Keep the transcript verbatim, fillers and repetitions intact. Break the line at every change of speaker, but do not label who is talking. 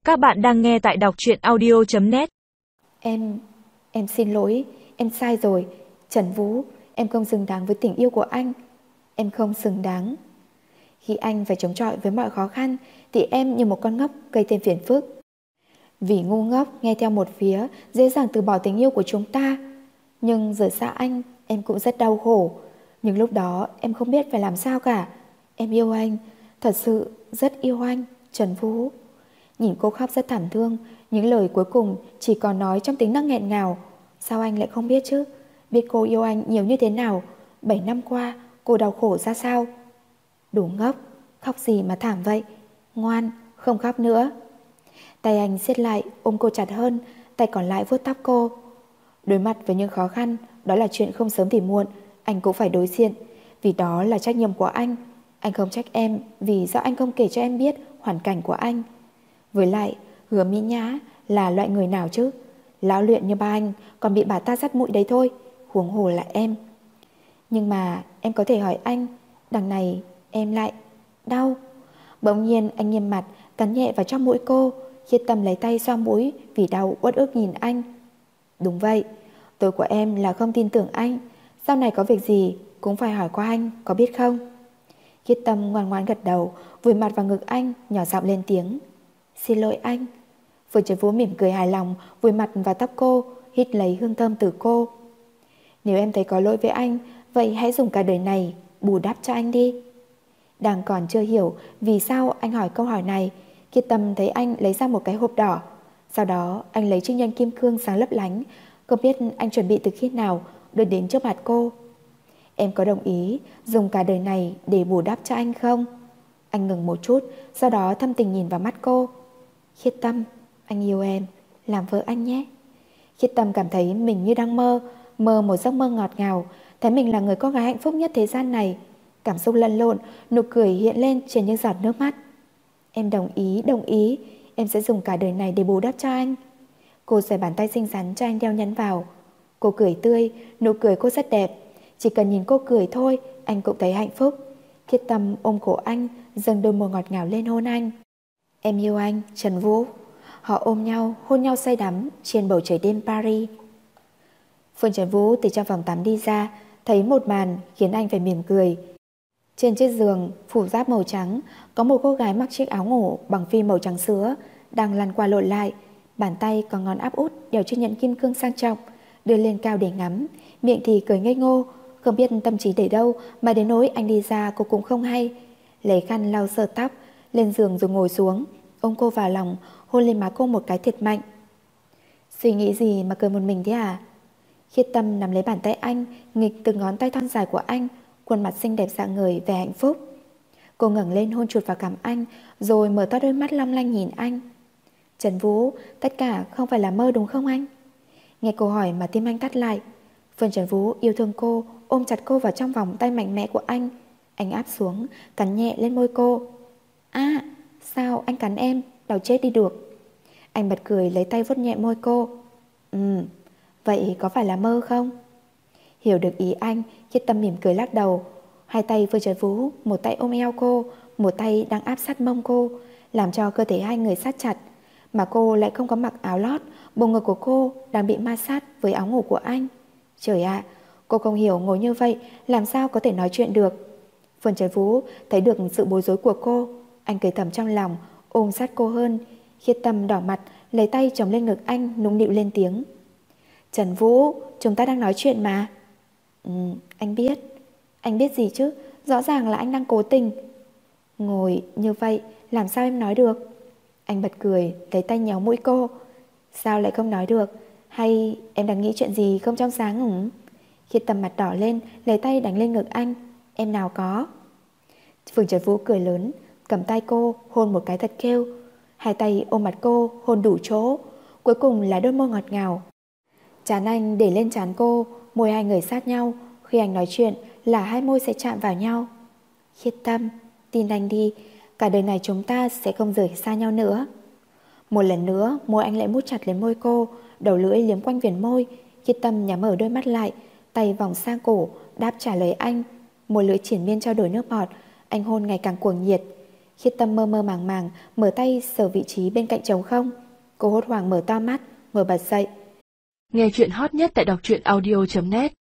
Các bạn đang nghe tại đọc truyện audio chấm net.
Em, em xin lỗi, em sai rồi. Trần Vũ, em không xứng đáng với tình yêu của anh. Em không xứng đáng. Khi anh phải chống chọi với mọi khó khăn thì em như một con ngốc gây thêm phiền phức. Vì ngu ngốc nghe theo một phía dễ dàng từ bỏ tình yêu của chúng ta. Nhưng rời xa anh em cũng rất đau khổ. Nhưng lúc đó em không biết phải làm sao cả. Em yêu anh, thật sự rất yêu anh, Trần Vũ. Nhìn cô khóc rất thảm thương, những lời cuối cùng chỉ còn nói trong tính năng nghẹn ngào. Sao anh lại không biết chứ? Biết cô yêu anh nhiều như thế nào, bảy năm qua cô đau khổ ra sao? Đủ ngốc, khóc gì mà thảm vậy? Ngoan, không khóc nữa. Tay anh siết lại ôm cô chặt hơn, tay còn lại vuốt tóc cô. Đối mặt với những khó khăn, đó là chuyện không sớm thì muộn, anh cũng phải đối diện, vì đó là trách nhiệm của anh. Anh không trách em vì do anh không kể cho em biết hoàn cảnh của anh. Với lại, Hứa Mỹ Nhã là loại người nào chứ? Lão luyện như ba anh còn bị bà ta dắt mũi đấy thôi, huống hồ là em. Nhưng mà em có thể hỏi anh, đằng này em lại đau. Bỗng nhiên anh nghiêm mặt cắn nhẹ vào trong mũi cô. Khiết Tâm lấy tay xoa mũi vì đau uất ức nhìn anh. Đúng vậy, tôi của em là không tin tưởng anh. Sau này có việc gì cũng phải hỏi qua anh, có biết không? Khiết Tâm ngoan ngoãn gật đầu, vùi mặt vào ngực anh, nhỏ giọng lên tiếng. Xin lỗi anh. Phương Trấn Vũ mỉm cười hài lòng, vùi mặt vào tóc cô, hít lấy hương thơm từ cô. Nếu em thấy có lỗi với anh, vậy hãy dùng cả đời này bù đắp cho anh đi. Đang còn chưa hiểu vì sao anh hỏi câu hỏi này, Khiết Tâm thấy anh lấy ra một cái hộp đỏ. Sau đó anh lấy chiếc nhẫn kim cương sáng lấp lánh, không biết anh chuẩn bị từ khi nào, đưa đến trước mặt cô. Em có đồng ý dùng cả đời này để bù đắp cho anh không? Anh ngừng một chút, sau đó thâm tình nhìn vào mắt cô. Khiết Tâm, anh yêu em, làm vợ anh nhé. Khiết Tâm cảm thấy mình như đang mơ, mơ một giấc mơ ngọt ngào, thấy mình là người con gái hạnh phúc nhất thế gian này. Cảm xúc lẫn lộn, nụ cười hiện lên trên những giọt nước mắt. Em đồng ý, đồng ý, em sẽ dùng cả đời này để bù đắp cho anh. Cô xoay bàn tay xinh xắn cho anh đeo nhẫn vào. Cô cười tươi, nụ cười cô rất đẹp. Chỉ cần nhìn cô cười thôi, anh cũng thấy hạnh phúc. Khiết Tâm ôm cổ anh, dâng đôi môi ngọt ngào lên hôn anh. Em yêu anh, Trần Vũ. Họ ôm nhau, hôn nhau say đắm trên bầu trời đêm Paris. Phương Trần Vũ từ trong phòng tắm đi ra, thấy một màn khiến anh phải mỉm cười. Trên chiếc giường phủ giáp màu trắng, có một cô gái mặc chiếc áo ngủ bằng phi màu trắng sữa, đang lăn qua lộn lại, bàn tay có ngón áp út đeo chiếc nhẫn kim cương sang trọng, đưa lên cao để ngắm, miệng thì cười ngây ngô, không biết tâm trí để đâu mà đến nỗi anh đi ra cô cũng không hay. Lấy khăn lau sờ tóc, lên giường rồi ngồi xuống, ôm cô vào lòng, hôn lên má cô một cái thiệt mạnh. Suy nghĩ gì mà cười một mình thế à? Khiết Tâm nắm lấy bàn tay anh, nghịch từng ngón tay thon dài của anh, khuôn mặt xinh đẹp rạng ngời vẻ hạnh phúc. Cô ngẩng lên hôn chụt vào cằm anh, rồi mở to đôi mắt long lanh nhìn anh. Trần Vũ, tất cả không phải là mơ đúng không anh? Nghe câu hỏi mà tim anh thắt lại. Phương Trần Vũ yêu thương cô, ôm chặt cô vào trong vòng tay mạnh mẽ của anh. Anh áp xuống, cắn nhẹ lên môi cô. À, sao anh cắn em, đau chết đi được. Anh bật cười lấy tay vuốt nhẹ môi cô. Ừ, vậy có phải là mơ không? Hiểu được ý anh, Khiết Tâm mỉm cười lắc đầu. Hai tay Phương Trần Vũ, một tay ôm eo cô, một tay đang áp sát mông cô, làm cho cơ thể hai người sát chặt. Mà cô lại không có mặc áo lót, bầu ngực của cô đang bị ma sát với áo ngủ của anh. Trời ạ, cô không hiểu ngồi như vậy làm sao có thể nói chuyện được. Phương Trần Vũ thấy được sự bối rối của cô, anh cười thầm trong lòng, ôm sát cô hơn. Khiết Tâm đỏ mặt, lấy tay chồng lên ngực anh, nũng nịu lên tiếng. Trần Vũ, chúng ta đang nói chuyện mà. Ừ, anh biết. Anh biết gì chứ, rõ ràng là anh đang cố tình. Ngồi như vậy, làm sao em nói được? Anh bật cười, lấy tay nhéo mũi cô. Sao lại không nói được? Hay em đang nghĩ chuyện gì không trong sáng hử? Khiết Tâm mặt đỏ lên, lấy tay đánh lên ngực anh. Em nào có. Phương Trần Vũ cười lớn, cầm tay cô, hôn một cái thật kêu. Hai tay ôm mặt cô, hôn đủ chỗ. Cuối cùng là đôi môi ngọt ngào. Trán anh để lên trán cô, môi hai người sát nhau. Khi anh nói chuyện là hai môi sẽ chạm vào nhau. Khiết Tâm, tin anh đi, cả đời này chúng ta sẽ không rời xa nhau nữa. Một lần nữa, môi anh lại mút chặt lên môi cô, đầu lưỡi liếm quanh viền môi. Khiết Tâm nhắm ở đôi mắt lại, tay vòng sang cổ, đáp trả lời anh. Môi lưỡi triển miên trao đổi nước bọt, anh hôn ngày càng cuồng nhiệt. Khiết Tâm mơ mơ màng màng mở tay sờ vị trí bên cạnh trống không. Cô hốt hoảng mở to mắt, ngồi bật dậy.
Nghe chuyện hot nhất tại đọc truyện audio chấm net.